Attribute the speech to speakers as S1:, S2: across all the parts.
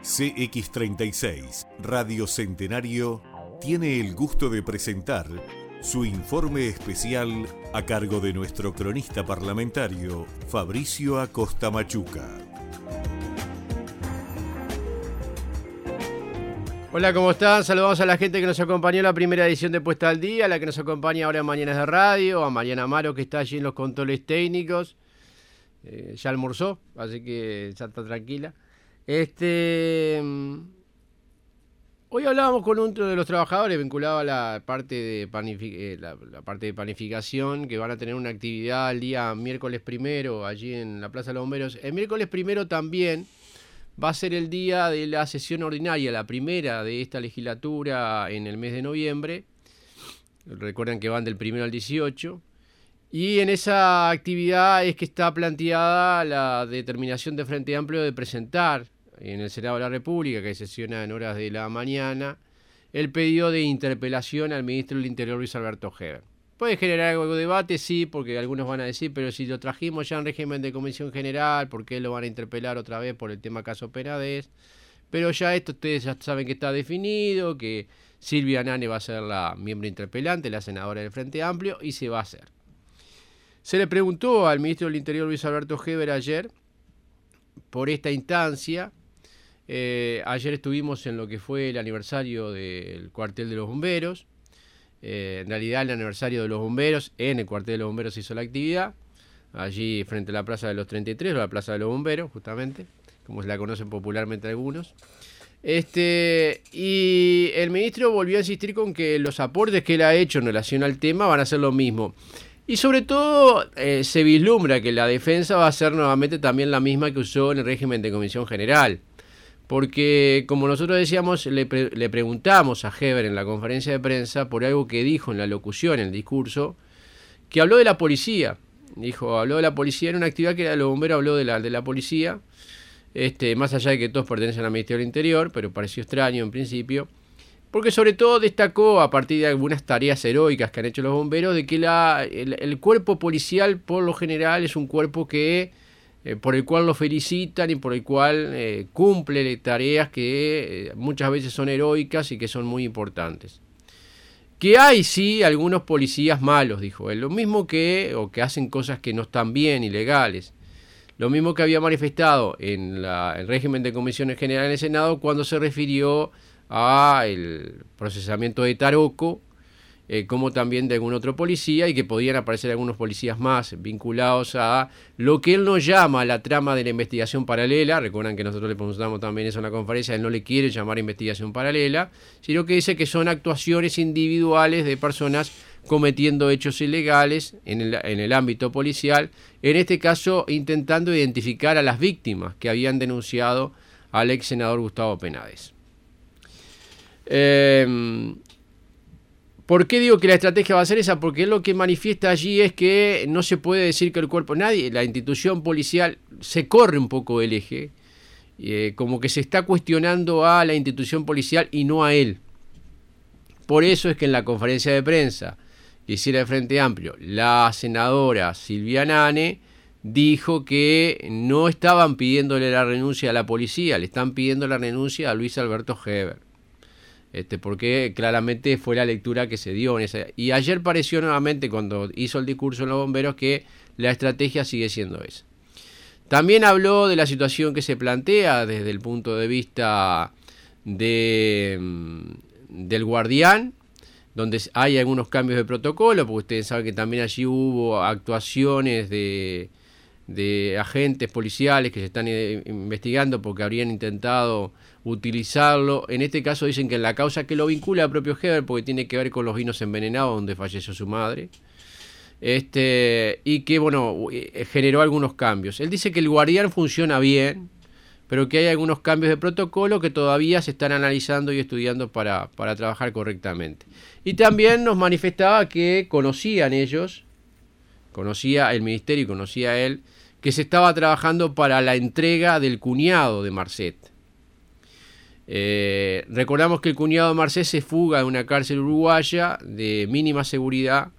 S1: CX36 Radio Centenario tiene el gusto de presentar su informe especial a cargo de nuestro cronista parlamentario Fabricio Acosta Machuca.
S2: Hola, ¿cómo están? Saludamos a la gente que nos acompañó en la primera edición de Puesta al Día, a la que nos acompaña ahora en Mañanas de Radio, a Mariana Amaro, que está allí en los controles técnicos. Ya almorzó, así que ya está tranquila. Hoy hablábamos con uno de los trabajadores vinculado a la parte de panificación, que van a tener una actividad el día miércoles 1 allí en la Plaza de los Bomberos. El miércoles 1 también va a ser el día de la sesión ordinaria, la primera de esta legislatura en el mes de noviembre. Recuerden que van del 1 al 18. Y en esa actividad es que está planteada la determinación de Frente Amplio de presentar en el Senado de la República, que sesiona en horas de la mañana, el pedido de interpelación al ministro del Interior, Luis Alberto Heber. Puede generar algo de debate, sí, porque algunos van a decir, pero si lo trajimos ya en régimen de comisión general, ¿por qué lo van a interpelar otra vez por el tema caso Penades? Pero ya esto ustedes ya saben que está definido, que Silvia Nane va a ser la miembro interpelante, la senadora del Frente Amplio, y se va a hacer. Se le preguntó al ministro del Interior, Luis Alberto Heber, ayer, por esta instancia. Ayer estuvimos en lo que fue el aniversario del cuartel de los bomberos. En realidad el aniversario de los bomberos, en el cuartel de los bomberos se hizo la actividad, allí frente a la Plaza de los 33, o la Plaza de los Bomberos, justamente, como se la conocen popularmente algunos. Y el ministro volvió a insistir con que los aportes que él ha hecho en relación al tema van a ser lo mismo. Y sobre todo se vislumbra que la defensa va a ser nuevamente también la misma que usó en el régimen de comisión general. Porque, como nosotros decíamos, le preguntamos a Heber en la conferencia de prensa por algo que dijo en la locución, en el discurso, que habló de la policía. Habló de la policía en una actividad que era de los bomberos, habló de la policía, más allá de que todos pertenecen al Ministerio del Interior, pero pareció extraño en principio, porque sobre todo destacó, a partir de algunas tareas heroicas que han hecho los bomberos, de que el cuerpo policial, por lo general, es un cuerpo que por el cual lo felicitan y por el cual cumple tareas que muchas veces son heroicas y que son muy importantes. Que hay, sí, algunos policías malos, dijo él, lo mismo que hacen cosas que no están bien, ilegales. Lo mismo que había manifestado en el régimen de comisiones generales en el Senado cuando se refirió al procesamiento de Taroco, como también de algún otro policía, y que podían aparecer algunos policías más vinculados a lo que él nos llama la trama de la investigación paralela. Recuerdan que nosotros le preguntamos también eso en la conferencia, él no le quiere llamar investigación paralela, sino que dice que son actuaciones individuales de personas cometiendo hechos ilegales en el ámbito policial, en este caso intentando identificar a las víctimas que habían denunciado al ex senador Gustavo Penades. ¿Por qué digo que la estrategia va a ser esa? Porque lo que manifiesta allí es que no se puede decir que el cuerpo, la institución policial se corre un poco del eje, como que se está cuestionando a la institución policial y no a él. Por eso es que en la conferencia de prensa que hiciera el Frente Amplio, la senadora Silvia Nane dijo que no estaban pidiéndole la renuncia a la policía, le están pidiendo la renuncia a Luis Alberto Heber. Porque claramente fue la lectura que se dio en esa. Y ayer pareció nuevamente, cuando hizo el discurso en los bomberos, que la estrategia sigue siendo esa. También habló de la situación que se plantea desde el punto de vista del Guardián, donde hay algunos cambios de protocolo, porque ustedes saben que también allí hubo actuaciones de agentes policiales que se están investigando porque habrían intentado utilizarlo. En este caso dicen que en la causa que lo vincula al propio Heber, porque tiene que ver con los vinos envenenados donde falleció su madre, y que generó algunos cambios. Él dice que el Guardián funciona bien, pero que hay algunos cambios de protocolo que todavía se están analizando y estudiando para trabajar correctamente. Y también nos manifestaba que conocían ellos, conocía el ministerio y conocía él, que se estaba trabajando para la entrega del cuñado de Marcet. Recordamos que el cuñado de Marcet se fuga de una cárcel uruguaya de mínima seguridad,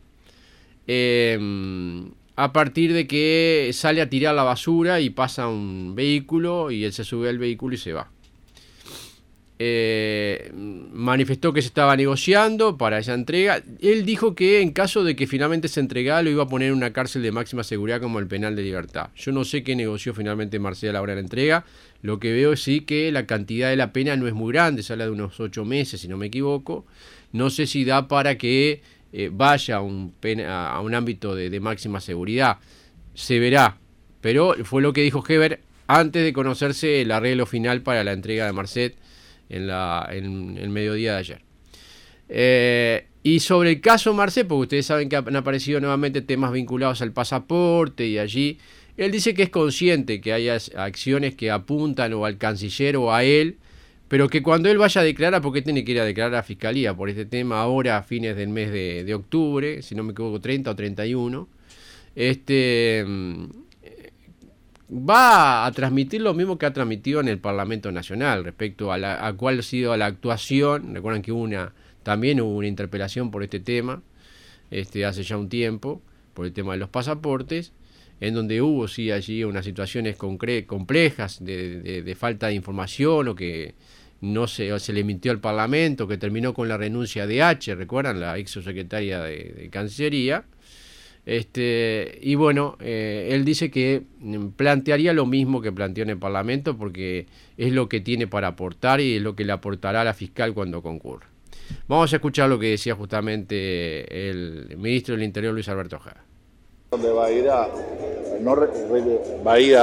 S2: a partir de que sale a tirar la basura y pasa un vehículo y él se sube al vehículo y se va. manifestó que se estaba negociando para esa entrega. Él dijo que en caso de que finalmente se entregara lo iba a poner en una cárcel de máxima seguridad como el penal de Libertad. Yo no sé qué negoció finalmente Marcet a la hora de la entrega. Lo que veo es sí que la cantidad de la pena no es muy grande, se habla de unos 8 meses si no me equivoco. No sé si da para que vaya a un ámbito de máxima seguridad. Se verá, pero fue lo que dijo Heber antes de conocerse el arreglo final para la entrega de Marcet en el mediodía de ayer. Y sobre el caso Marcet, porque ustedes saben que han aparecido nuevamente temas vinculados al pasaporte y allí, él dice que es consciente que hay acciones que apuntan o al canciller o a él, pero que cuando él vaya a declarar, porque tiene que ir a declarar a la Fiscalía por este tema ahora a fines del mes de octubre, si no me equivoco 30 o 31, va a transmitir lo mismo que ha transmitido en el Parlamento Nacional respecto a cuál ha sido la actuación. Recuerdan que también hubo una interpelación por este tema hace ya un tiempo, por el tema de los pasaportes, en donde hubo sí allí unas situaciones complejas de falta de información o que no se le mintió al Parlamento, que terminó con la renuncia de H, recuerdan, la ex secretaria de Cancillería. Y bueno, él dice que plantearía lo mismo que planteó en el Parlamento porque es lo que tiene para aportar y es lo que le aportará a la fiscal cuando concurra. Vamos a escuchar lo que decía justamente el ministro del Interior, Luis Alberto Ojeda.
S3: Donde va a ir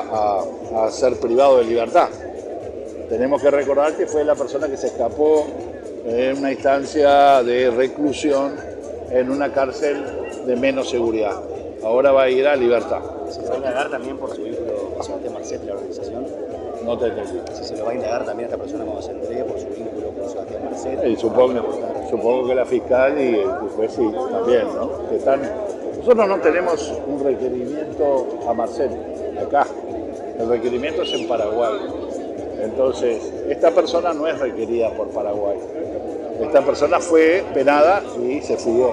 S3: a ser privado de libertad. Tenemos que recordar que fue la persona que se escapó en una instancia de reclusión en una cárcel de menos seguridad. Ahora va a ir a libertad.
S4: ¿Se va a indagar también por su vínculo con Sebastián Marcet y la organización?
S3: No te entendí.
S4: Si se lo va a indagar también a esta persona cuando se entregue por su vínculo con Sebastián Marcet.
S3: Supongo que la fiscal y el juez sí, también, ¿no? Nosotros no tenemos un requerimiento a Marcet acá. El requerimiento es en Paraguay. Entonces, esta persona no es requerida por Paraguay. Esta persona fue penada y se fugó.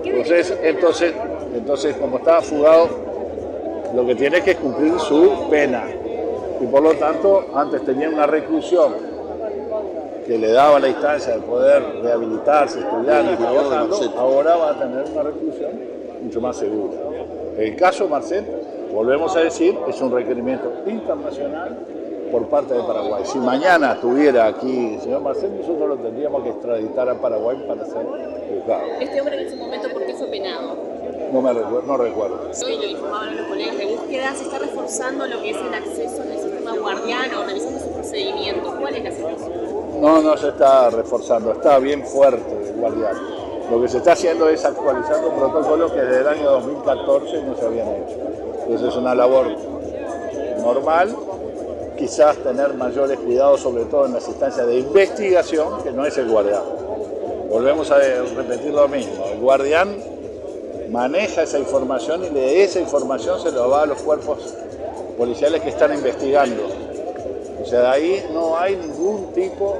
S3: Entonces, como estaba fugado, lo que tiene que es cumplir su pena. Y por lo tanto, antes tenía una reclusión que le daba la instancia de poder rehabilitarse, estudiar y trabajando, ahora va a tener una reclusión mucho más segura. El caso Marcet, volvemos a decir, es un requerimiento internacional por parte de Paraguay. Si mañana estuviera aquí el señor Marcet, nosotros lo tendríamos que extraditar a Paraguay para ser juzgado.
S5: Este hombre en ese momento, ¿por qué fue penado?
S3: No recuerdo.
S5: Hoy lo informaban los colegas de búsqueda, se está reforzando lo que es el acceso en el sistema guardiano, realizando sus procedimientos. ¿Cuál es la situación?
S3: No se está reforzando, está bien fuerte el guardián. Lo que se está haciendo es actualizando protocolos que desde el año 2014 no se habían hecho. Entonces es una labor normal. Quizás tener mayores cuidados, sobre todo en las instancias de investigación, que no es el guardián. Volvemos a repetir lo mismo. El guardián maneja esa información y de esa información se lo va a los cuerpos policiales que están investigando. O sea, de ahí no hay ningún tipo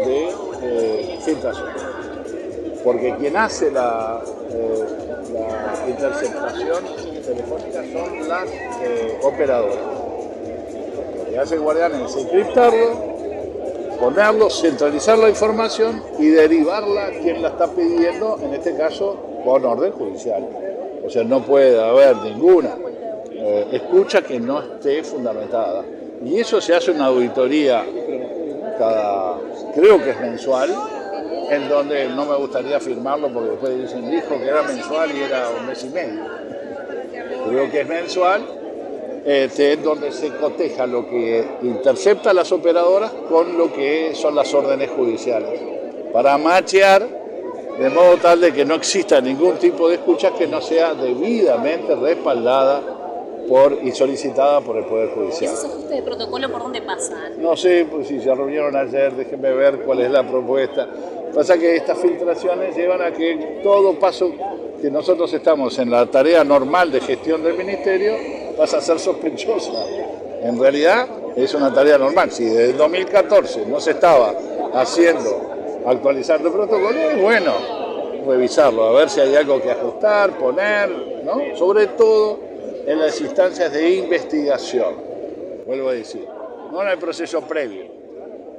S3: de filtración. Porque quien hace la interceptación telefónica son las operadoras. Lo que hace el guardián es encriptarlo, ponerlo, centralizar la información y derivarla a quien la está pidiendo, en este caso con orden judicial. O sea, no puede haber ninguna escucha que no esté fundamentada. Y eso se hace una auditoría creo que es mensual, en donde no me gustaría afirmarlo porque después dicen, dijo que era mensual y era un mes y medio. Creo que es mensual, en donde se coteja lo que intercepta las operadoras con lo que son las órdenes judiciales, para machear de modo tal de que no exista ningún tipo de escucha que no sea debidamente respaldada y solicitada por el Poder Judicial.
S5: ¿Esos ajustes de protocolo por dónde pasan?
S3: No sé, pues si se reunieron ayer, déjenme ver cuál es la propuesta. Pasa que estas filtraciones llevan a que todo paso que nosotros estamos en la tarea normal de gestión del Ministerio pasa a ser sospechosa. En realidad es una tarea normal. Si desde el 2014 no se estaba actualizando el protocolo, es bueno revisarlo, a ver si hay algo que ajustar, poner, ¿no? Sobre todo en las instancias de investigación, vuelvo a decir, no en el proceso previo.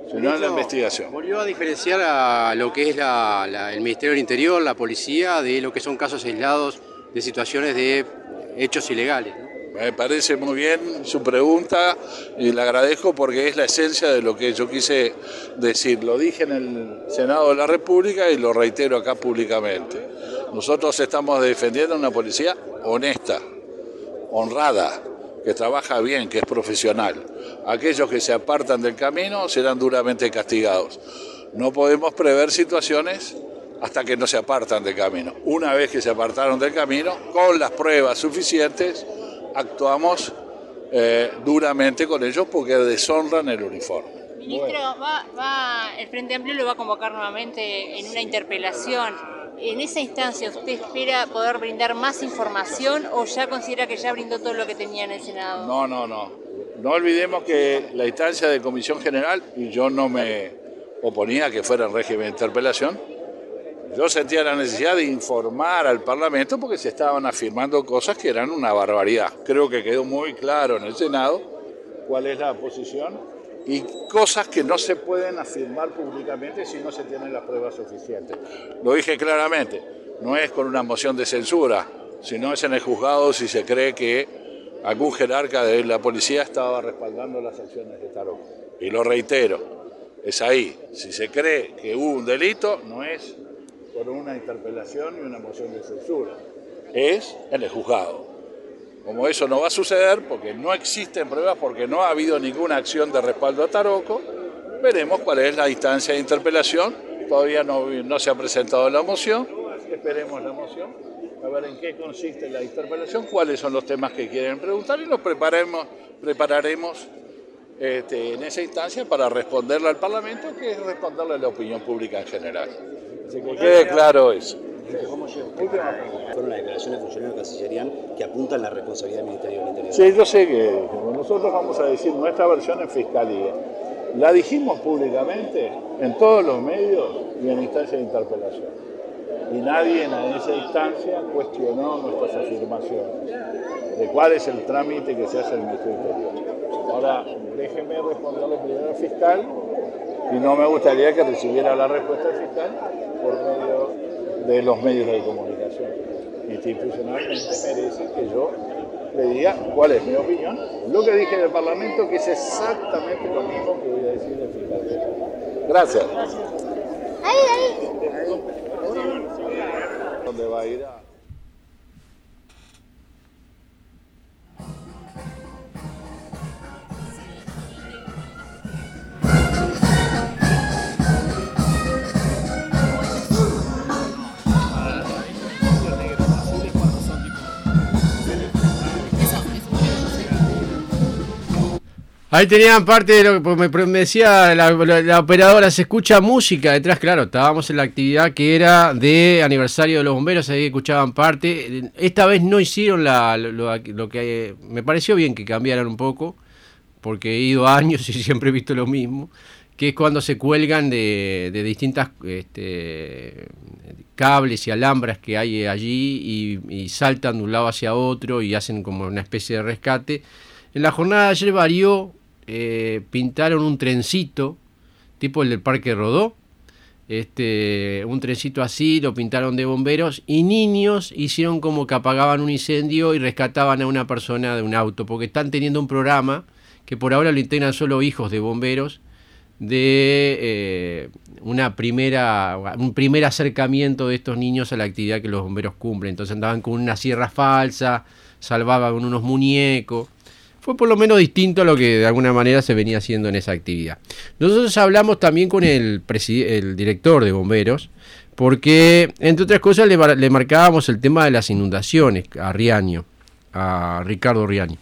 S3: sino en la investigación.
S2: Volvió a diferenciar a lo que es el Ministerio del Interior, la policía, de lo que son casos aislados de situaciones de hechos ilegales, ¿no?
S3: Me parece muy bien su pregunta y le agradezco porque es la esencia de lo que yo quise decir. Lo dije en el Senado de la República y lo reitero acá públicamente. Nosotros estamos defendiendo una policía honesta, honrada, que trabaja bien, que es profesional. Aquellos que se apartan del camino serán duramente castigados. No podemos prever situaciones hasta que no se apartan del camino. Una vez que se apartaron del camino, con las pruebas suficientes, actuamos duramente con ellos porque deshonran el uniforme.
S6: Ministro, el Frente Amplio lo va a convocar nuevamente en una interpelación. ¿En esa instancia usted espera poder brindar más información o ya considera que ya brindó todo lo que tenía en el Senado?
S3: No. No olvidemos que la instancia de Comisión General, y yo no me oponía a que fuera en régimen de interpelación, yo sentía la necesidad de informar al Parlamento porque se estaban afirmando cosas que eran una barbaridad. Creo que quedó muy claro en el Senado cuál es la posición y cosas que no se pueden afirmar públicamente si no se tienen las pruebas suficientes. Lo dije claramente, no es con una moción de censura, sino es en el juzgado si se cree que algún jerarca de la policía estaba respaldando las acciones de Taroco. Y lo reitero, es ahí. Si se cree que hubo un delito, no es por una interpelación y una moción de censura, es en el juzgado. Como eso no va a suceder, porque no existen pruebas, porque no ha habido ninguna acción de respaldo a Taroco, veremos cuál es la instancia de interpelación. Todavía no se ha presentado la moción, esperemos la moción, a ver en qué consiste la interpelación, cuáles son los temas que quieren preguntar y nos prepararemos en esa instancia para responderle al Parlamento, que es responderle a la opinión pública en general. Así que quede claro eso.
S4: Fueron las declaraciones de funcionarios de Cancillería que apuntan la responsabilidad del Ministerio del Interior.
S3: Sí, yo sé que nosotros vamos a decir nuestra versión en Fiscalía. La dijimos públicamente en todos los medios y en instancia de interpelación. Y nadie en esa instancia cuestionó nuestras afirmaciones de cuál es el trámite que se hace en el Ministerio del Interior. Ahora, déjenme responderle primero al fiscal y no me gustaría que recibiera la respuesta del fiscal por medio de los medios de comunicación. Institucionalmente merece que yo le diga cuál es mi opinión. Lo que dije en el Parlamento, que es exactamente lo mismo que voy a decir del fiscal. Gracias. ¿Dónde va a ir?
S2: Ahí tenían parte de lo que me decía la operadora, se escucha música detrás, claro, estábamos en la actividad que era de aniversario de los bomberos, ahí escuchaban parte. Esta vez no hicieron lo que me pareció bien que cambiaran un poco, porque he ido años y siempre he visto lo mismo, que es cuando se cuelgan de distintas cables y alambras que hay allí y saltan de un lado hacia otro y hacen como una especie de rescate. En la jornada de ayer varió, pintaron un trencito, tipo el del Parque Rodó, un trencito así, lo pintaron de bomberos, y niños hicieron como que apagaban un incendio y rescataban a una persona de un auto, porque están teniendo un programa que por ahora lo integran solo hijos de bomberos, de un primer acercamiento de estos niños a la actividad que los bomberos cumplen. Entonces andaban con una sierra falsa, salvaban con unos muñecos. Fue por lo menos distinto a lo que de alguna manera se venía haciendo en esa actividad. Nosotros hablamos también con el director de bomberos, porque entre otras cosas le marcábamos el tema de las inundaciones a Ricardo Riani.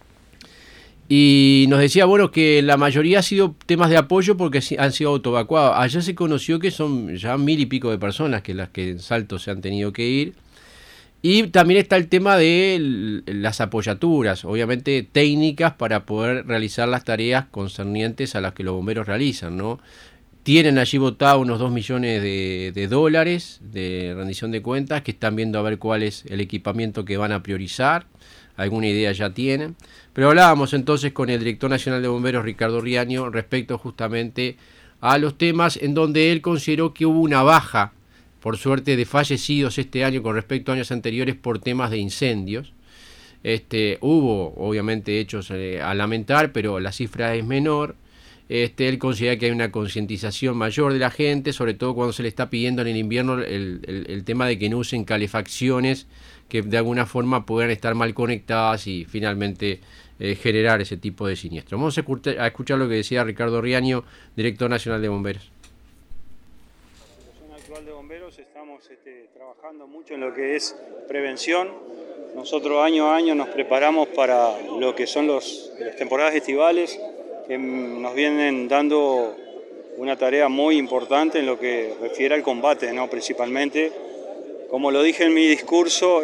S2: Y nos decía, bueno, que la mayoría ha sido temas de apoyo porque han sido autoevacuados. Allá se conoció que son ya 1000 y pico de personas que las que en Salto se han tenido que ir. Y también está el tema de las apoyaturas, obviamente técnicas para poder realizar las tareas concernientes a las que los bomberos realizan, ¿no? Tienen allí votado unos 2 millones de dólares de rendición de cuentas, que están viendo a ver cuál es el equipamiento que van a priorizar. alguna idea ya tienen. Pero hablábamos entonces con el director nacional de bomberos, Ricardo Riaño, respecto justamente a los temas en donde él consideró que hubo una baja, por suerte, de fallecidos este año con respecto a años anteriores por temas de incendios. Hubo obviamente hechos a lamentar, pero la cifra es menor. Él considera que hay una concientización mayor de la gente, sobre todo cuando se le está pidiendo en el invierno el tema de que no usen calefacciones que de alguna forma puedan estar mal conectadas y finalmente generar ese tipo de siniestros. Vamos a escuchar lo que decía Ricardo Riaño, director nacional de bomberos.
S7: En la Asociación Actual de Bomberos estamos trabajando mucho en lo que es prevención. Nosotros año a año nos preparamos para lo que son las temporadas estivales, que nos vienen dando una tarea muy importante en lo que refiere al combate, ¿no? Principalmente, como lo dije en mi discurso,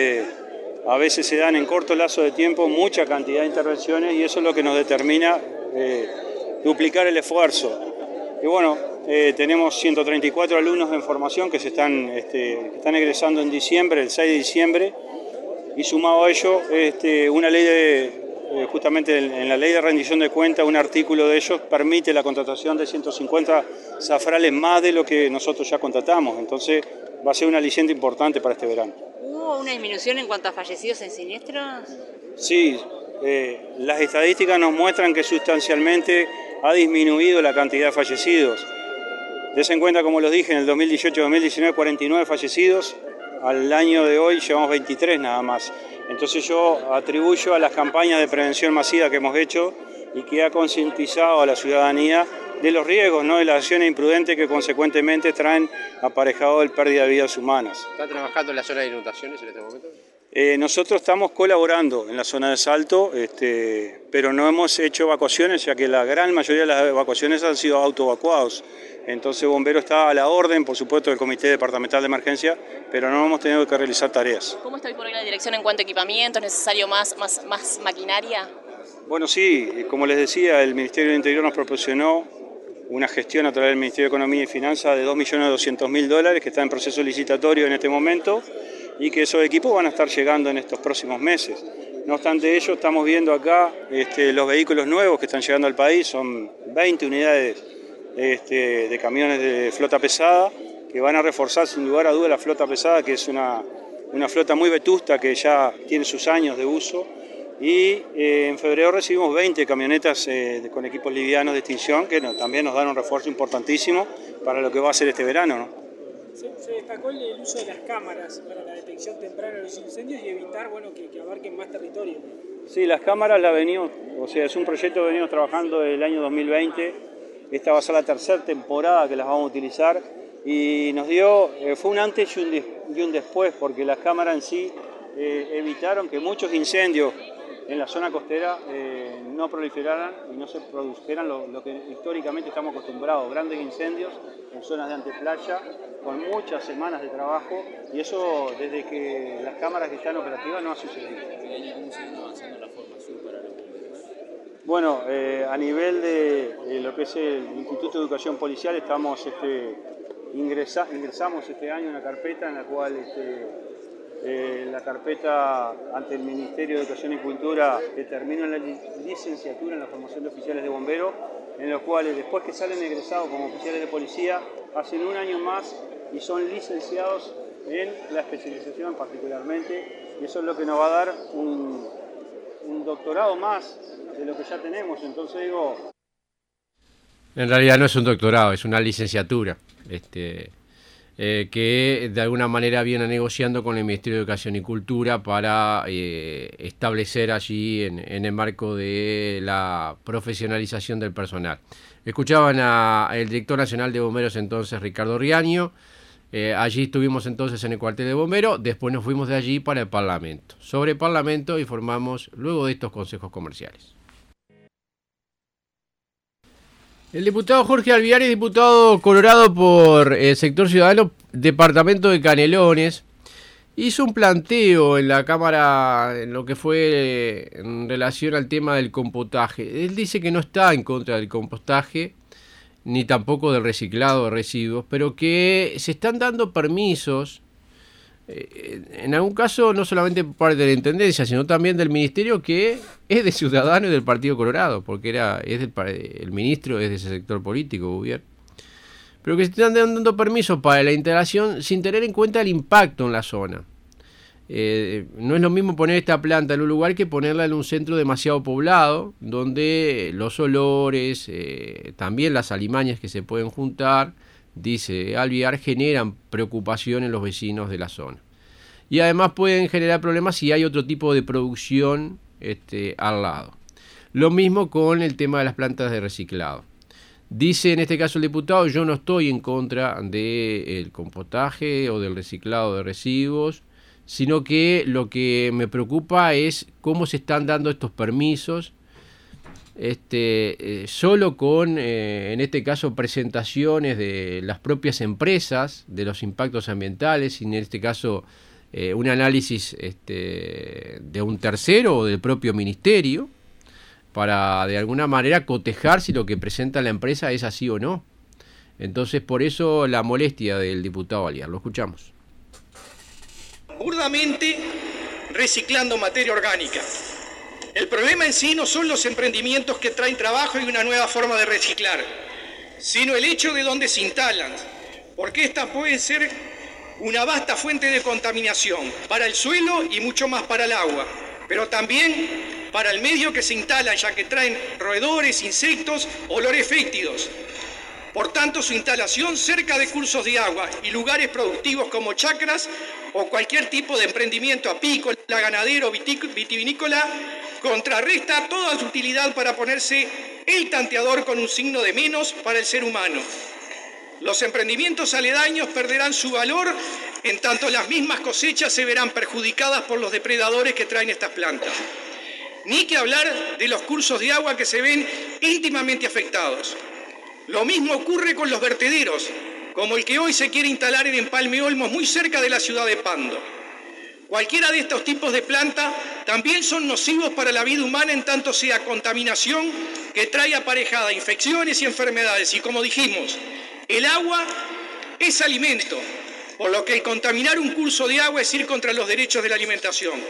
S7: a veces se dan en corto lazo de tiempo mucha cantidad de intervenciones y eso es lo que nos determina duplicar el esfuerzo. Y bueno, tenemos 134 alumnos en formación que están egresando en diciembre, el 6 de diciembre, y sumado a ello, una ley justamente en la ley de rendición de cuentas, un artículo de ellos permite la contratación de 150 zafrales más de lo que nosotros ya contratamos. Entonces va a ser un aliciente importante para este verano.
S6: ¿Hubo una disminución en cuanto a fallecidos en siniestros? Sí,
S7: las estadísticas nos muestran que sustancialmente ha disminuido la cantidad de fallecidos. Des en cuenta, como los dije, en el 2018-2019 49 fallecidos, al año de hoy llevamos 23 nada más. Entonces yo atribuyo a las campañas de prevención masiva que hemos hecho y que ha concientizado a la ciudadanía de los riesgos, ¿no? De las acciones imprudentes que consecuentemente traen aparejado el pérdida de vidas humanas.
S2: ¿Está trabajando en la zona de inundaciones en este momento?
S7: Nosotros estamos colaborando en la zona de Salto, pero no hemos hecho evacuaciones, ya que la gran mayoría de las evacuaciones han sido autoevacuados. Entonces Bombero está a la orden, por supuesto, del Comité Departamental de Emergencia, pero no hemos tenido que realizar tareas.
S5: ¿Cómo está hoy por hoy la dirección en cuanto a equipamiento? ¿Es necesario más maquinaria?
S7: Bueno, sí, como les decía, el Ministerio del Interior nos proporcionó una gestión a través del Ministerio de Economía y Finanzas de $2.200.000 que está en proceso licitatorio en este momento y que esos equipos van a estar llegando en estos próximos meses. No obstante ello, estamos viendo acá los vehículos nuevos que están llegando al país, son 20 unidades de camiones de flota pesada que van a reforzar sin lugar a duda la flota pesada, que es una flota muy vetusta que ya tiene sus años de uso. Y en febrero recibimos 20 camionetas con equipos livianos de extinción que también nos dan un refuerzo importantísimo para lo que va a ser este verano, ¿no?
S8: Se destacó el uso de las cámaras para la detección temprana de los incendios y evitar que abarquen más territorio.
S7: Sí, las cámaras es un proyecto que venimos trabajando desde el año 2020. Esta va a ser la tercera temporada que las vamos a utilizar y nos dio, fue un antes y un después, porque las cámaras en sí evitaron que muchos incendios en la zona costera no proliferaran y no se produjeran lo que históricamente estamos acostumbrados, grandes incendios en zonas de anteplaya con muchas semanas de trabajo, y eso desde que las cámaras que están operativas no ha sucedido.
S4: ¿Cómo se está avanzando la formación para los bomberos?
S7: Bueno, a nivel de lo que es el Instituto de Educación Policial estamos ingresamos este año una carpeta en la cual la carpeta ante el Ministerio de Educación y Cultura determina la licenciatura en la formación de oficiales de bomberos, en los cuales después que salen egresados como oficiales de policía, hacen un año más y son licenciados en la especialización particularmente, y eso es lo que nos va a dar un doctorado más de lo que ya tenemos. Entonces digo...
S2: En realidad no es un doctorado, es una licenciatura. Que de alguna manera viene negociando con el Ministerio de Educación y Cultura para establecer allí en el marco de la profesionalización del personal. Escuchaban al director nacional de bomberos entonces, Ricardo Riaño. Allí estuvimos entonces en el cuartel de bomberos, después nos fuimos de allí para el Parlamento. Sobre el Parlamento informamos luego de estos consejos comerciales. El diputado Jorge Alviari, diputado colorado por el Sector Ciudadano, departamento de Canelones, hizo un planteo en la Cámara en lo que fue en relación al tema del compostaje. Él dice que no está en contra del compostaje, ni tampoco del reciclado de residuos, pero que se están dando permisos en algún caso no solamente por parte de la Intendencia, sino también del Ministerio, que es de Ciudadanos y del Partido Colorado, porque el ministro es de ese sector político, gobierno. Pero que se están dando permisos para la instalación sin tener en cuenta el impacto en la zona. No es lo mismo poner esta planta en un lugar que ponerla en un centro demasiado poblado, donde los olores, también las alimañas que se pueden juntar, dice Alvear, generan preocupación en los vecinos de la zona. Y además pueden generar problemas si hay otro tipo de producción al lado. Lo mismo con el tema de las plantas de reciclado. Dice en este caso el diputado: yo no estoy en contra del compostaje o del reciclado de residuos, sino que lo que me preocupa es cómo se están dando estos permisos, solo con, en este caso, presentaciones de las propias empresas, de los impactos ambientales, y en este caso un análisis de un tercero o del propio ministerio, para de alguna manera cotejar si lo que presenta la empresa es así o no. Entonces, por eso la molestia del diputado Alvear. Lo escuchamos.
S9: Burdamente reciclando materia orgánica. El problema en sí no son los emprendimientos que traen trabajo y una nueva forma de reciclar, sino el hecho de dónde se instalan, porque esta puede ser una vasta fuente de contaminación para el suelo y mucho más para el agua, pero también para el medio que se instala, ya que traen roedores, insectos, olores fétidos. Por tanto, su instalación cerca de cursos de agua y lugares productivos como chacras o cualquier tipo de emprendimiento apícola, ganadero, vitivinícola, contrarresta toda su utilidad para ponerse el tanteador con un signo de menos para el ser humano. Los emprendimientos aledaños perderán su valor, en tanto las mismas cosechas se verán perjudicadas por los depredadores que traen estas plantas. Ni que hablar de los cursos de agua que se ven íntimamente afectados. Lo mismo ocurre con los vertederos, como el que hoy se quiere instalar en Empalme Olmos, muy cerca de la ciudad de Pando. Cualquiera de estos tipos de planta también son nocivos para la vida humana, en tanto sea contaminación que trae aparejada infecciones y enfermedades. Y como dijimos, el agua es alimento, por lo que el contaminar un curso de agua es ir contra los derechos de la alimentación.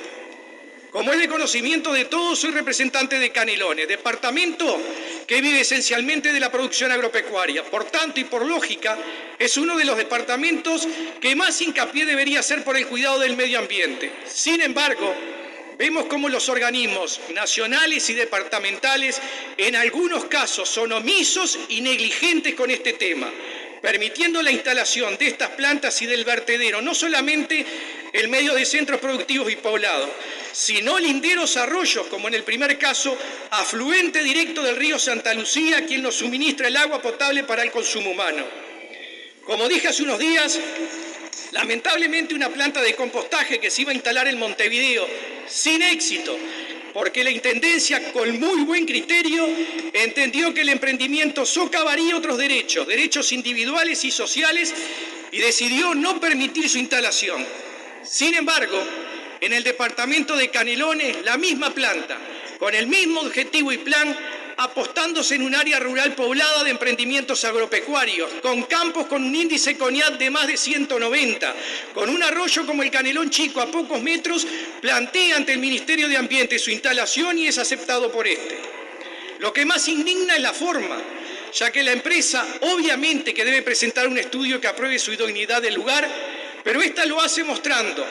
S9: Como es de conocimiento de todos, soy representante de Canelones, departamento que vive esencialmente de la producción agropecuaria. Por tanto y por lógica, es uno de los departamentos que más hincapié debería hacer por el cuidado del medio ambiente. Sin embargo, vemos cómo los organismos nacionales y departamentales en algunos casos son omisos y negligentes con este tema, permitiendo la instalación de estas plantas y del vertedero, no solamente en medio de centros productivos y poblados, sino linderos arroyos, como en el primer caso, afluente directo del río Santa Lucía, quien nos suministra el agua potable para el consumo humano. Como dije hace unos días, lamentablemente una planta de compostaje que se iba a instalar en Montevideo, sin éxito, porque la Intendencia, con muy buen criterio, entendió que el emprendimiento socavaría otros derechos individuales y sociales, y decidió no permitir su instalación. Sin embargo, en el departamento de Canelones, la misma planta, con el mismo objetivo y plan, apostándose en un área rural poblada de emprendimientos agropecuarios, con campos con un índice CONIAT de más de 190, con un arroyo como el Canelón Chico a pocos metros, plantea ante el Ministerio de Ambiente su instalación y es aceptado por este. Lo que más indigna es la forma, ya que la empresa obviamente que debe presentar un estudio que apruebe su idoneidad del lugar, pero esta lo hace mostrando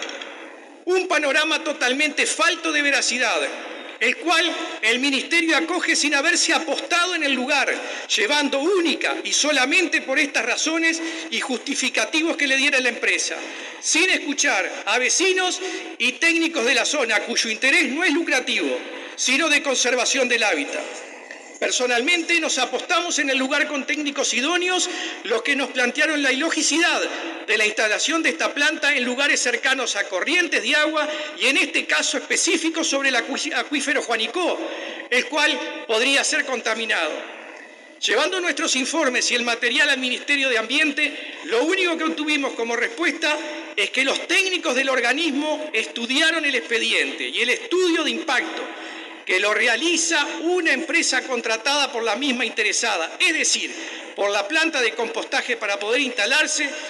S9: un panorama totalmente falto de veracidad, el cual el Ministerio acoge sin haberse apostado en el lugar, llevando única y solamente por estas razones y justificativos que le diera la empresa, sin escuchar a vecinos y técnicos de la zona, cuyo interés no es lucrativo, sino de conservación del hábitat. Personalmente nos apostamos en el lugar con técnicos idóneos, los que nos plantearon la ilogicidad de la instalación de esta planta en lugares cercanos a corrientes de agua y en este caso específico sobre el acuífero Juanicó, el cual podría ser contaminado. Llevando nuestros informes y el material al Ministerio de Ambiente, lo único que obtuvimos como respuesta es que los técnicos del organismo estudiaron el expediente y el estudio de impacto, que lo realiza una empresa contratada por la misma interesada, es decir, por la planta de compostaje para poder instalarse,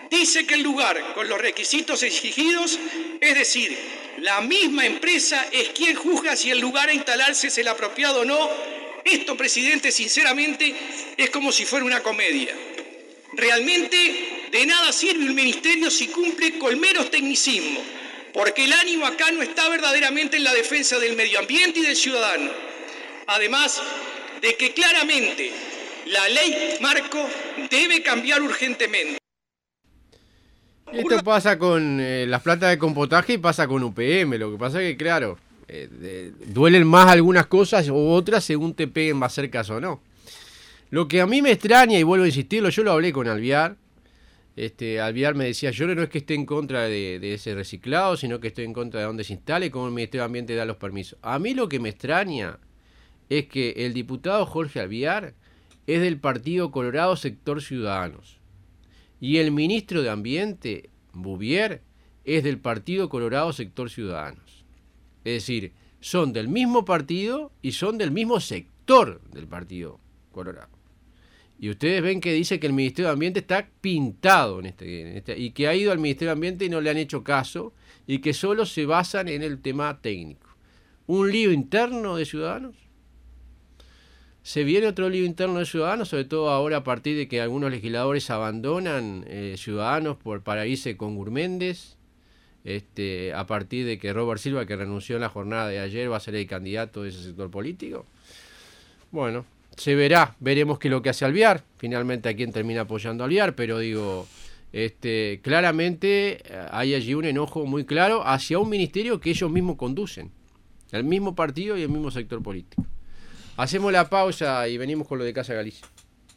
S9: dice que el lugar con los requisitos exigidos, es decir, la misma empresa es quien juzga si el lugar a instalarse es el apropiado o no. Esto, presidente, sinceramente, es como si fuera una comedia. Realmente de nada sirve un ministerio si cumple con meros tecnicismos, porque el ánimo acá no está verdaderamente en la defensa del medio ambiente y del ciudadano. Además de que claramente la ley marco debe cambiar urgentemente.
S2: Esto pasa con las plantas de compostaje y pasa con UPM. Lo que pasa es que, claro, duelen más algunas cosas u otras según te peguen más cerca o no. Lo que a mí me extraña, y vuelvo a insistirlo, yo lo hablé con Alvear. Alvear me decía, yo no es que esté en contra de ese reciclado, sino que estoy en contra de dónde se instale y cómo el Ministerio de Ambiente da los permisos. A mí lo que me extraña es que el diputado Jorge Alvear es del Partido Colorado Sector Ciudadanos. Y el ministro de Ambiente, Bouvier, es del Partido Colorado Sector Ciudadanos. Es decir, son del mismo partido y son del mismo sector del Partido Colorado. Y ustedes ven que dice que el Ministerio de Ambiente está pintado y que ha ido al Ministerio de Ambiente y no le han hecho caso y que solo se basan en el tema técnico. ¿Un lío interno de Ciudadanos? Se viene otro lío interno de Ciudadanos, sobre todo ahora a partir de que algunos legisladores abandonan Ciudadanos para irse con Gurméndez, a partir de que Robert Silva, que renunció en la jornada de ayer, va a ser el candidato de ese sector político. Bueno, se veremos qué es lo que hace Alvear, finalmente a quién termina apoyando a Alvear, pero digo, claramente hay allí un enojo muy claro hacia un ministerio que ellos mismos conducen, el mismo partido y el mismo sector político. Hacemos la pausa y venimos con lo de Casa Galicia.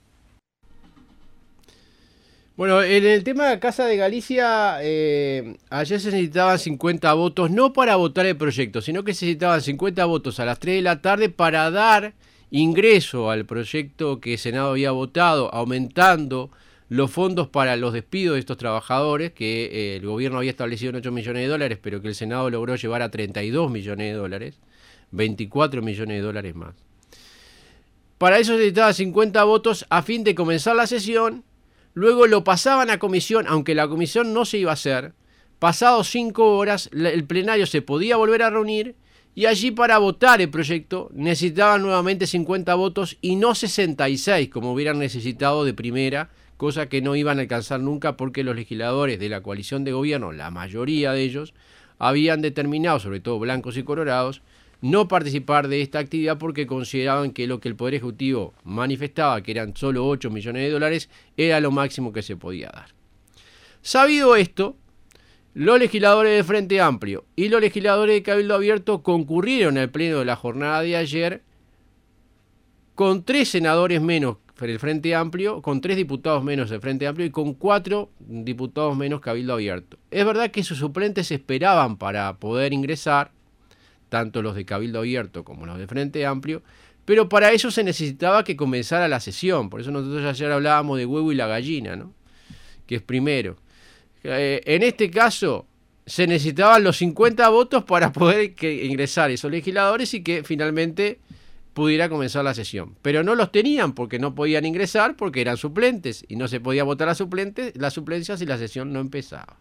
S2: Bueno, en el tema de Casa de Galicia, ayer se necesitaban 50 votos, no para votar el proyecto, sino que se necesitaban 50 votos a las 3 de la tarde para dar ingreso al proyecto que el Senado había votado, aumentando los fondos para los despidos de estos trabajadores, que el gobierno había establecido en 8 millones de dólares, pero que el Senado logró llevar a 32 millones de dólares, 24 millones de dólares más. Para eso se necesitaba 50 votos a fin de comenzar la sesión. Luego lo pasaban a comisión, aunque la comisión no se iba a hacer. Pasados 5 horas, el plenario se podía volver a reunir y allí para votar el proyecto necesitaban nuevamente 50 votos y no 66 como hubieran necesitado de primera, cosa que no iban a alcanzar nunca porque los legisladores de la coalición de gobierno, la mayoría de ellos, habían determinado, sobre todo blancos y colorados, no participar de esta actividad porque consideraban que lo que el Poder Ejecutivo manifestaba, que eran solo 8 millones de dólares, era lo máximo que se podía dar. Sabido esto, los legisladores de Frente Amplio y los legisladores de Cabildo Abierto concurrieron al pleno de la jornada de ayer con 3 senadores menos del Frente Amplio, con 3 diputados menos del Frente Amplio y con 4 diputados menos Cabildo Abierto. Es verdad que sus suplentes esperaban para poder ingresar, tanto los de Cabildo Abierto como los de Frente Amplio, pero para eso se necesitaba que comenzara la sesión. Por eso nosotros ayer hablábamos de huevo y la gallina, ¿no? Que es primero. En este caso se necesitaban los 50 votos para poder ingresar esos legisladores y que finalmente pudiera comenzar la sesión. Pero no los tenían porque no podían ingresar porque eran suplentes y no se podía votar la suplencia si la sesión no empezaba.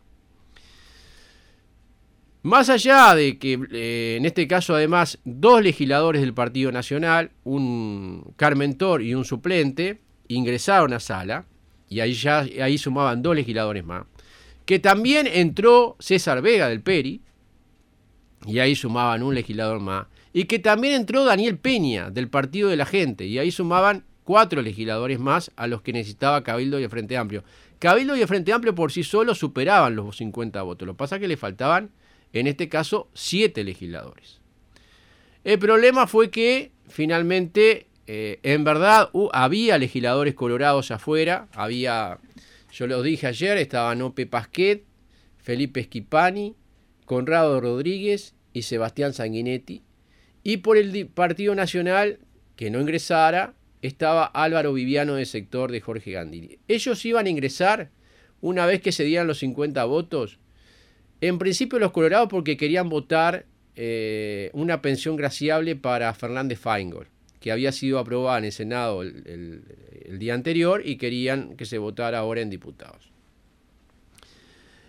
S2: Más allá de que en este caso además 2 legisladores del Partido Nacional, un carmentor y un suplente, ingresaron a sala y ahí sumaban 2 legisladores más, que también entró César Vega del PERI y ahí sumaban un legislador más, y que también entró Daniel Peña del Partido de la Gente y ahí sumaban 4 legisladores más a los que necesitaba Cabildo y el Frente Amplio. Cabildo y el Frente Amplio por sí solos superaban los 50 votos, lo que pasa es que le faltaban en este caso 7 legisladores. El problema fue que finalmente, en verdad, había legisladores colorados afuera. Yo lo dije ayer, estaban Ope Pasquet, Felipe Schipani, Conrado Rodríguez y Sebastián Sanguinetti. Y por el Partido Nacional, que no ingresara, estaba Álvaro Viviano del sector de Jorge Gandini. Ellos iban a ingresar una vez que se dieran los 50 votos. En principio los colorados porque querían votar una pensión graciable para Fernández Feingold, que había sido aprobada en el Senado el día anterior y querían que se votara ahora en diputados.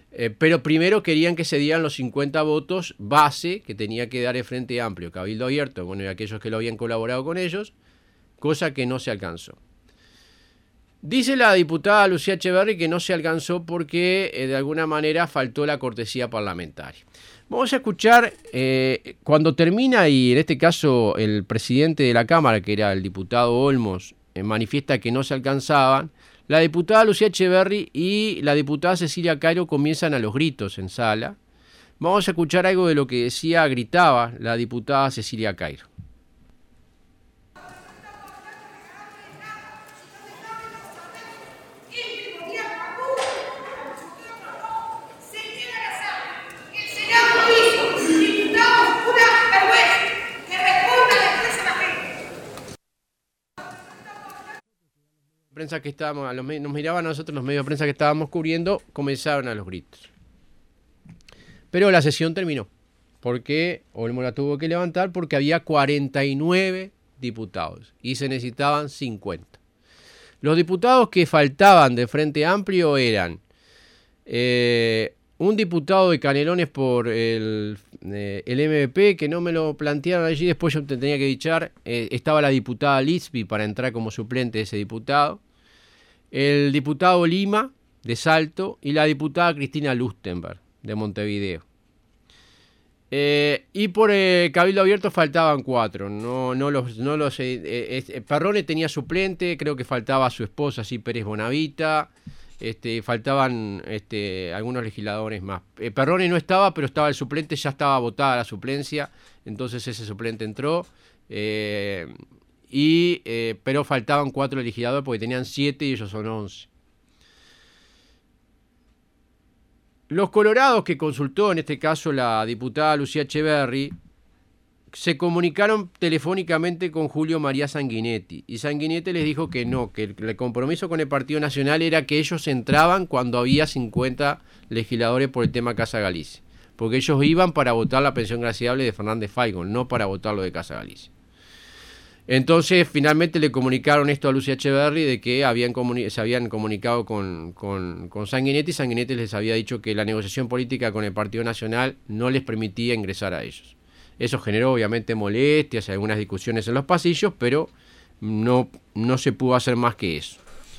S2: Pero primero querían que se dieran los 50 votos base que tenía que dar el Frente Amplio, Cabildo Abierto, bueno, y aquellos que lo habían colaborado con ellos, cosa que no se alcanzó. Dice la diputada Lucía Echeverri que no se alcanzó porque de alguna manera faltó la cortesía parlamentaria. Vamos a escuchar cuando termina, y en este caso el presidente de la Cámara, que era el diputado Olmos, manifiesta que no se alcanzaban. La diputada Lucía Echeverri y la diputada Cecilia Cairo comienzan a los gritos en sala. Vamos a escuchar algo de lo que gritaba la diputada Cecilia Cairo. Prensa que estábamos, nos miraban a nosotros los medios de prensa que estábamos cubriendo, comenzaron a los gritos. Pero la sesión terminó, porque Olmos la tuvo que levantar porque había 49 diputados y se necesitaban 50. Los diputados que faltaban de Frente Amplio eran un diputado de Canelones por el MVP, que no me lo plantearon allí, después yo te tenía que dichar, estaba la diputada Lisby para entrar como suplente de ese diputado, el diputado Lima de Salto y la diputada Cristina Lustenberg de Montevideo. Y por Cabildo Abierto faltaban 4. Perrone tenía suplente, creo que faltaba su esposa, sí, Pérez Bonavita. Faltaban algunos legisladores más. Perrone no estaba, pero estaba el suplente, ya estaba votada la suplencia, entonces ese suplente entró. Pero faltaban 4 legisladores porque tenían 7 y ellos son 11. Los colorados que consultó, en este caso la diputada Lucía Echeverri, se comunicaron telefónicamente con Julio María Sanguinetti. Y Sanguinetti les dijo que no, que el compromiso con el Partido Nacional era que ellos entraban cuando había 50 legisladores por el tema Casa Galicia. Porque ellos iban para votar la pensión graciable de Fernández Faigón, no para votar lo de Casa Galicia. Entonces, finalmente le comunicaron esto a Lucía Echeverri de que se habían comunicado con Sanguinetti. Sanguinetti les había dicho que la negociación política con el Partido Nacional no les permitía ingresar a ellos. Eso generó obviamente molestias y algunas discusiones en los pasillos, pero no se pudo hacer más que eso.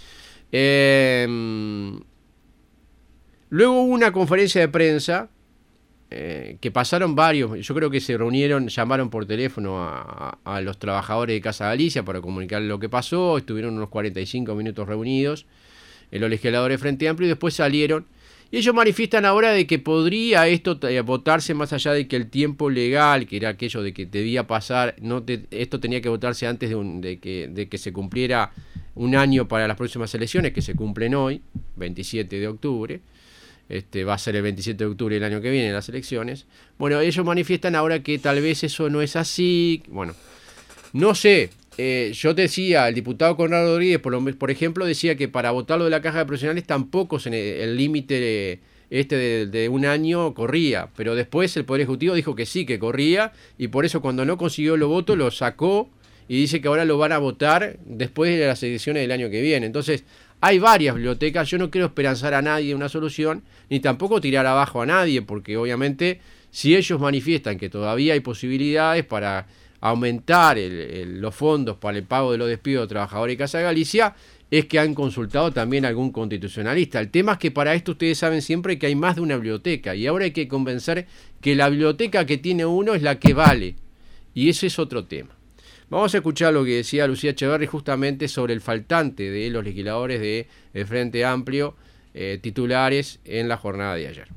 S2: Luego hubo una conferencia de prensa que pasaron varios, yo creo que se reunieron, llamaron por teléfono a los trabajadores de Casa Galicia para comunicarles lo que pasó, estuvieron unos 45 minutos reunidos los legisladores de Frente Amplio y después salieron. Y ellos manifiestan ahora de que podría esto votarse más allá de que el tiempo legal, que era aquello de que debía pasar, esto tenía que votarse antes de que se cumpliera un año para las próximas elecciones, que se cumplen hoy, 27 de octubre. Va a ser el 27 de octubre del año que viene las elecciones. Bueno, ellos manifiestan ahora que tal vez eso no es así. Bueno, no sé. Yo decía, el diputado Conrado Rodríguez, por ejemplo, decía que para votar lo de la caja de profesionales tampoco el límite de un año corría, pero después el Poder Ejecutivo dijo que sí, que corría, y por eso cuando no consiguió los votos lo sacó y dice que ahora lo van a votar después de las elecciones del año que viene. Entonces, hay varias bibliotecas, yo no quiero esperanzar a nadie una solución, ni tampoco tirar abajo a nadie, porque obviamente si ellos manifiestan que todavía hay posibilidades para aumentar los fondos para el pago de los despidos de trabajadores de Casa Galicia, es que han consultado también a algún constitucionalista. El tema es que para esto ustedes saben siempre que hay más de una biblioteca y ahora hay que convencer que la biblioteca que tiene uno es la que vale, y ese es otro tema. Vamos a escuchar lo que decía Lucía Echeverri justamente sobre el faltante de los legisladores del Frente Amplio titulares en la jornada de ayer.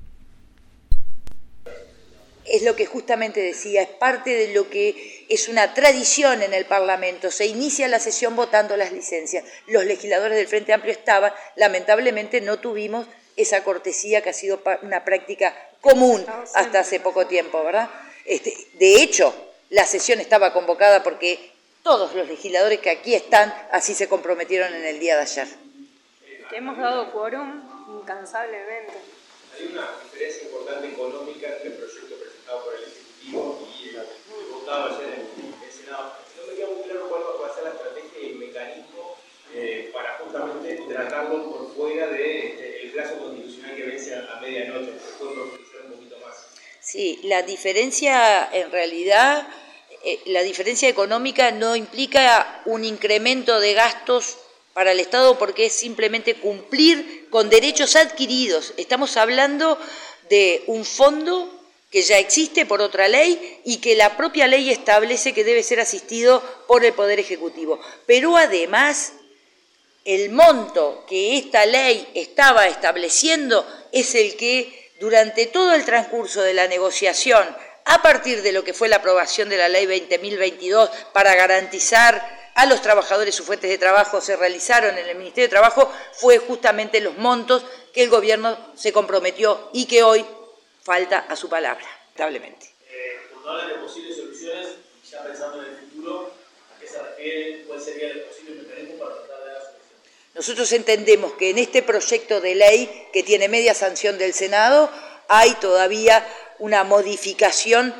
S10: Es lo que justamente decía, es parte de lo que es una tradición en el Parlamento. Se inicia la sesión votando las licencias. Los legisladores del Frente Amplio estaban, lamentablemente no tuvimos esa cortesía que ha sido una práctica común hasta hace poco tiempo, ¿verdad? De hecho, la sesión estaba convocada porque todos los legisladores que aquí están así se comprometieron en el día de ayer.
S11: Que hemos dado quórum incansablemente.
S12: Hay una diferencia importante económica entre el proyecto presentado por el Ejecutivo y el votado ayer en el Senado. No me queda muy claro cuál va a ser la estrategia y el mecanismo para justamente tratarlo por fuera del plazo constitucional que vence a medianoche.
S10: Sí, la diferencia en realidad, la diferencia económica no implica un incremento de gastos para el Estado porque es simplemente cumplir con derechos adquiridos. Estamos hablando de un fondo que ya existe por otra ley y que la propia ley establece que debe ser asistido por el Poder Ejecutivo. Pero además, el monto que esta ley estaba estableciendo es el que durante todo el transcurso de la negociación, a partir de lo que fue la aprobación de la Ley 20.022 para garantizar a los trabajadores sus fuentes de trabajo, se realizaron en el Ministerio de Trabajo, fue justamente los montos que el gobierno se comprometió y que hoy falta a su palabra, lamentablemente.
S12: Cuando hablan de posibles soluciones, ya pensando en el futuro, ¿a qué se refiere? ¿Cuál sería el posible mecanismo para tratar de dar solución?
S10: Nosotros entendemos que en este proyecto de ley, que tiene media sanción del Senado, hay todavía una modificación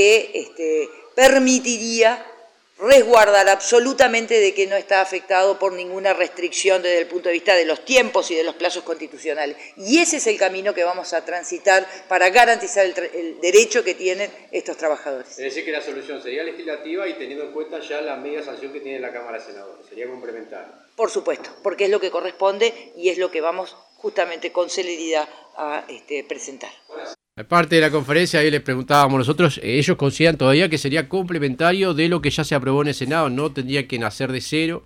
S10: que permitiría resguardar absolutamente de que no está afectado por ninguna restricción desde el punto de vista de los tiempos y de los plazos constitucionales. Y ese es el camino que vamos a transitar para garantizar el derecho que tienen estos trabajadores.
S2: Es decir, que la solución sería legislativa y teniendo en cuenta ya la media sanción que tiene la Cámara de Senadores. Sería complementaria.
S10: Por supuesto, porque es lo que corresponde y es lo que vamos justamente con celeridad a presentar.
S2: Aparte de la conferencia, ahí les preguntábamos nosotros, ellos consideran todavía que sería complementario de lo que ya se aprobó en el Senado, no tendría que nacer de cero,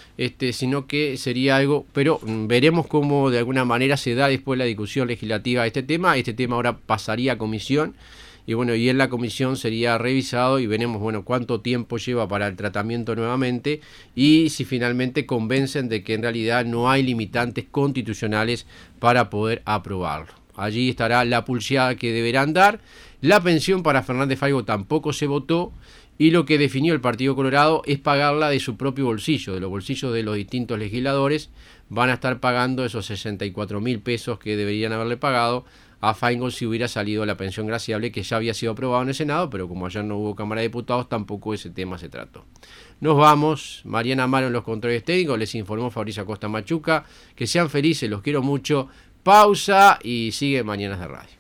S2: sino que sería algo, pero veremos cómo de alguna manera se da después la discusión legislativa de este tema ahora pasaría a comisión, y bueno, y en la comisión sería revisado y veremos, bueno, cuánto tiempo lleva para el tratamiento nuevamente y si finalmente convencen de que en realidad no hay limitantes constitucionales para poder aprobarlo. Allí estará la pulseada que deberán dar. La pensión para Fernández Faigo tampoco se votó y lo que definió el Partido Colorado es pagarla de su propio bolsillo, de los bolsillos de los distintos legisladores. Van a estar pagando esos 64.000 pesos que deberían haberle pagado a Feingold si hubiera salido la pensión graciable que ya había sido aprobado en el Senado, pero como ayer no hubo Cámara de Diputados tampoco ese tema se trató. Nos vamos, Mariana Amaro en los controles técnicos, les informó Fabricio Acosta Machuca, que sean felices, los quiero mucho. Pausa y sigue Mañanas de Radio.